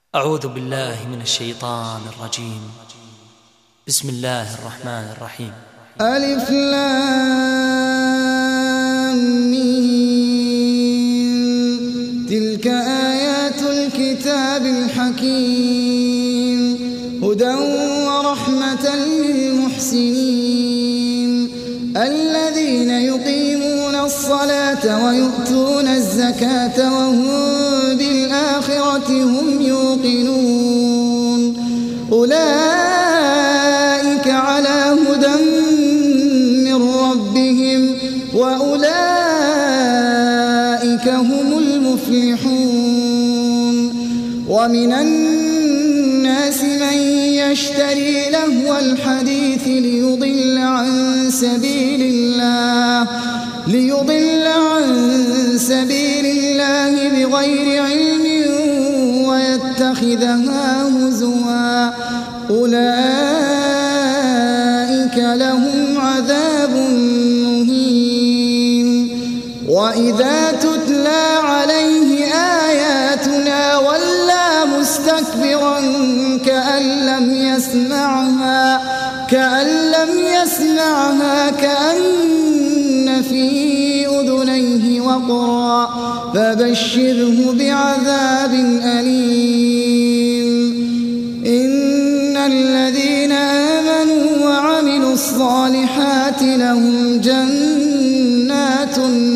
أعوذ بالله من الشيطان الرجيم. بسم الله الرحمن الرحيم. ألف لام ميم. تلك آيات الكتاب الحكيم هدى ورحمة للمحسنين الذين يقيمون الصلاة ويؤتون الزكاة وهم بالآخرة هم يوقنون أولئك على هدى من ربهم وأولئك هم المفلحون. ومن الناس من يشتري لهو الحديث ليضل عن سبيل الله بغير علم ويتخذها هزوا أولئك لهم عذاب مهين. وإذا تتلى عليه آياتنا ولى مستكبرا كأن لم يسمعها كأن في أذنيه وقرا فبشره بعذاب أليم. إن الذين آمنوا وعملوا الصالحات لهم جنات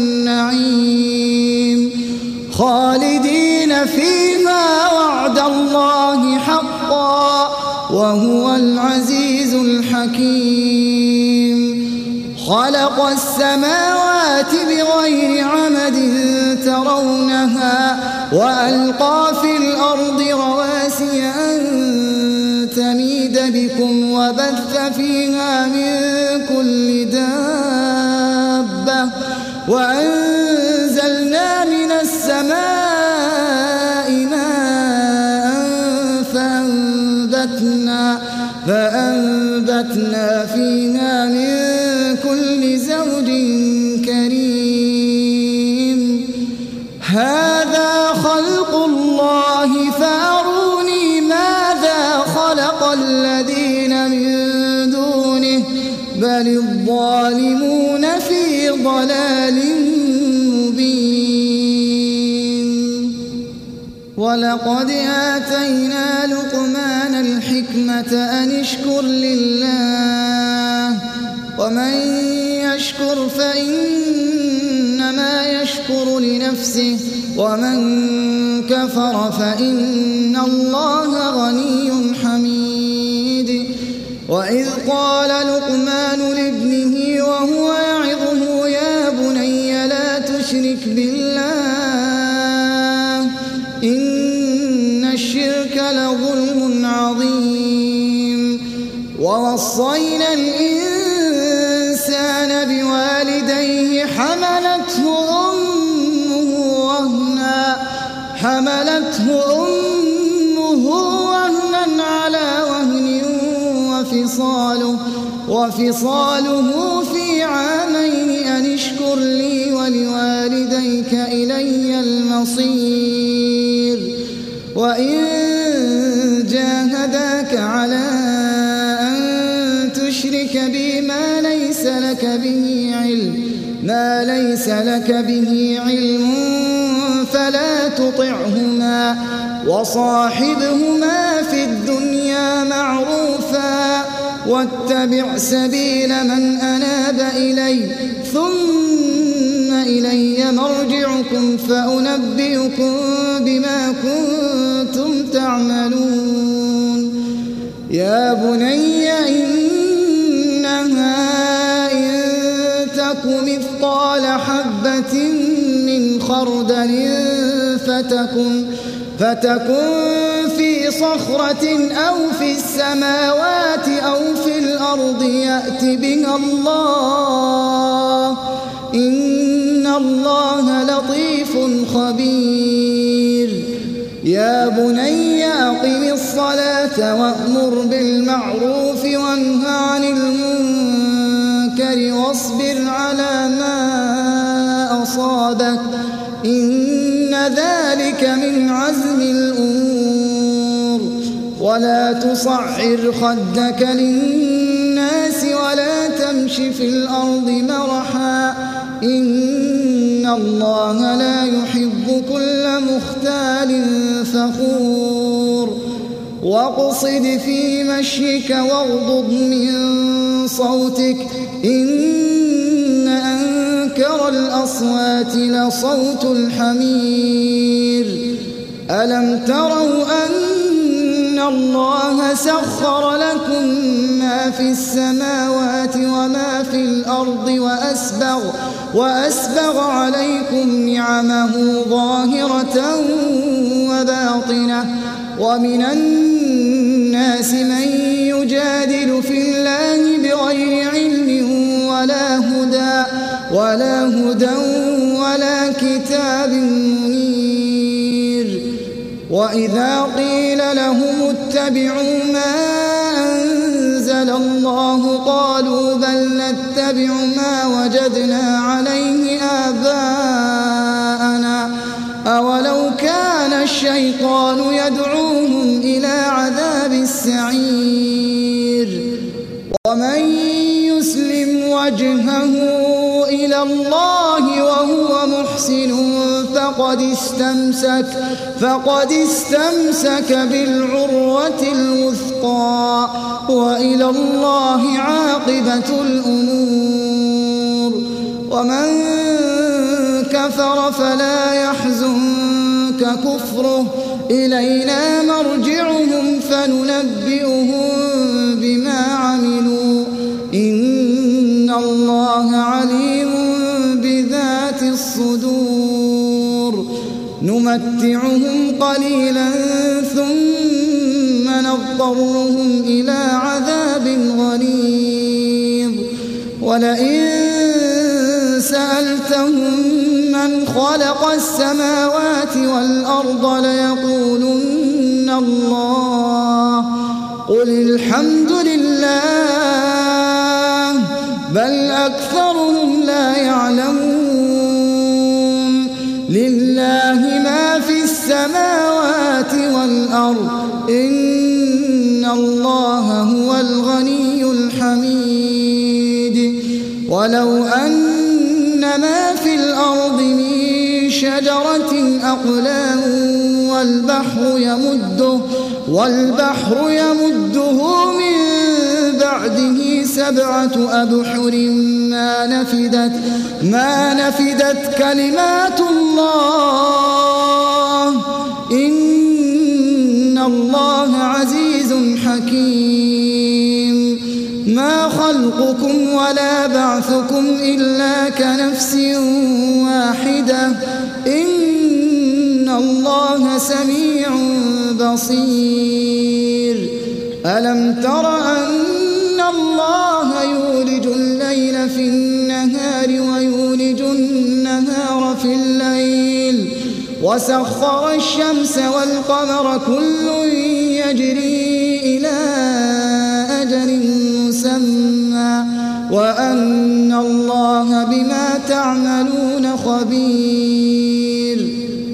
النعيم خالدين فيها وعد الله حقا وهو العزيز الحكيم. خلق السماوات بغير عمد ترونها وألقى في الأرض رواسي أن تميد بكم وبث فيها من كل دابة وأنزلنا من السماء ماء فأنبتنا فيها من كل زوج كريم. هذا خلق الله فأروني ماذا خلق الذين من دونه بل الظالمون في ضلال مبين. ولقد آتينا لقمان الحكمة أن اشكر لله ومن يشكر فإنما يشكر لنفسه ومن كفر فإن الله غني حميد. وإذ قال لقمان لابنه وهو يعظه يا بني لا تشرك بالله إن الشرك لظلم عظيم. ووصينا الإنسان بوالديه حملته أمه وهنا على وهن وفصاله في عامين أن اشكر لي ولوالديك إلي المصير. وإن جاهداك على أن تشرك بي ما ليس لك به علم فلا تطعهما وصاحبهما في الدنيا معروفا واتبع سبيل من أناب إلي ثم إلي مرجعكم فأنبئكم بما كنتم تعملون. يا بني إنها إن تك مثقال حبة من خردل فتكن في صخرة أو في السماوات أو في الأرض يأت بها الله إن الله لطيف خبير. يا بني أقم الصلاة وأمر بالمعروف وانه عن المنكر واصبر على ما أصابك إن ذلك من عزم الأمور. ولا تصعر خدك للناس ولا تمش في الأرض مرحا إن الله لا يحب كل مختال فخور واقصد في مشيك واغضض من صوتك إن أنكر الأصوات لصوت الحمير ألم تروا أن الله سخر لكم ما في السماوات وما في الأرض وأسبغ عليكم نعمه ظاهرة وباطنة ومن الناس من يجادل في الله بغير علم ولا هدى ولا كتاب منير وإذا قيل لهم اتبعوا ما أنزل الله قالوا بل نتبع ما وجدنا عليه آباءنا أولو كان الشيطان يدعوهم إلى عذاب السعير ومن يسلم وجهه إلى الله وهو محسن فقد استمسك بالعروة الوثقى وإلى الله عاقبة الأمور ومن كفر فلا يحزنك كفره إلينا مرجعهم فننبئهم بما عملوا إن الله عليم بذات الصدور نمتعهم قليلا ثم نضطرهم إلى عذاب غليظ ولئن سألتهم من خلق السماوات والأرض ليقولن الله قل الحمد لله بل أكثرهم لا يعلمون لله ما في السماوات والأرض إن الله هو الغني الحميد ولو أن ما في الأرض من شجرة أقلام والبحر يمده من بعده 7 أبحر ما نفدت كلمات الله إن الله عزيز حكيم ما خلقكم ولا بعثكم إلا كنفس واحدة إن الله سميع بصير ألم تر أن الله يولج الليل في النهار ويولج النهار في الليل وسخر الشمس والقمر كل يجري إلى أجل مسمى وأن الله بما تعملون خبير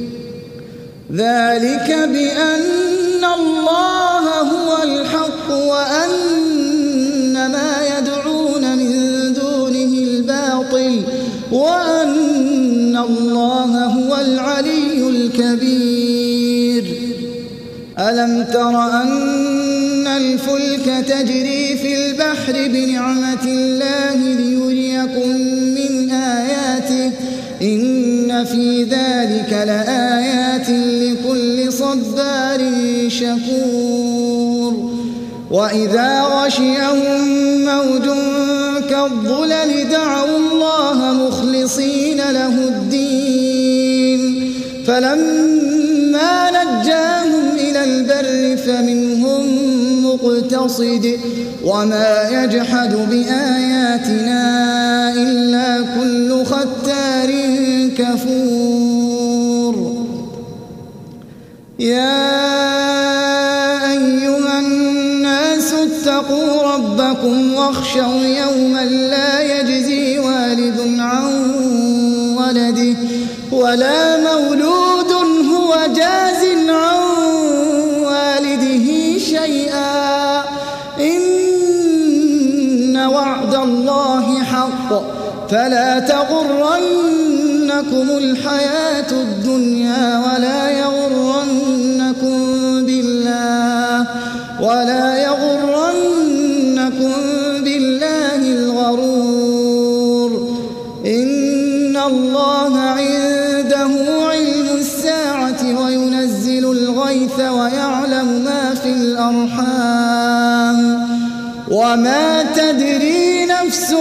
ذلك بأن الله هو الحق وأن ما يدعون من دونه الباطل وأن الله هو العلي الكبير ألم تر أن الفلك تجري في البحر بنعمة الله ليريكم من آياته إن في ذلك لآيات لكل صبار شكور وإذا غشيهم موج كالظلل دعوا الله مخلصين له الدين فلما نجاهم إلى البر فمنهم مقتصد وما يجحد بآياتنا إلا كل ختار كفور يا أيها الناس اتقوا ربكم واخشوا يوما لا يجزي والد عن ولده ولا مولود هو جاز عن والده شيئا فلا تغرنكم الحياة الدنيا ولا يغرنكم بالله الغرور. إن الله عنده علم الساعة وينزل الغيث ويعلم ما في الأرحام وما تدري نفس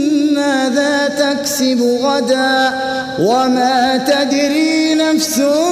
ماذا تكسب غدا وما تدري نفس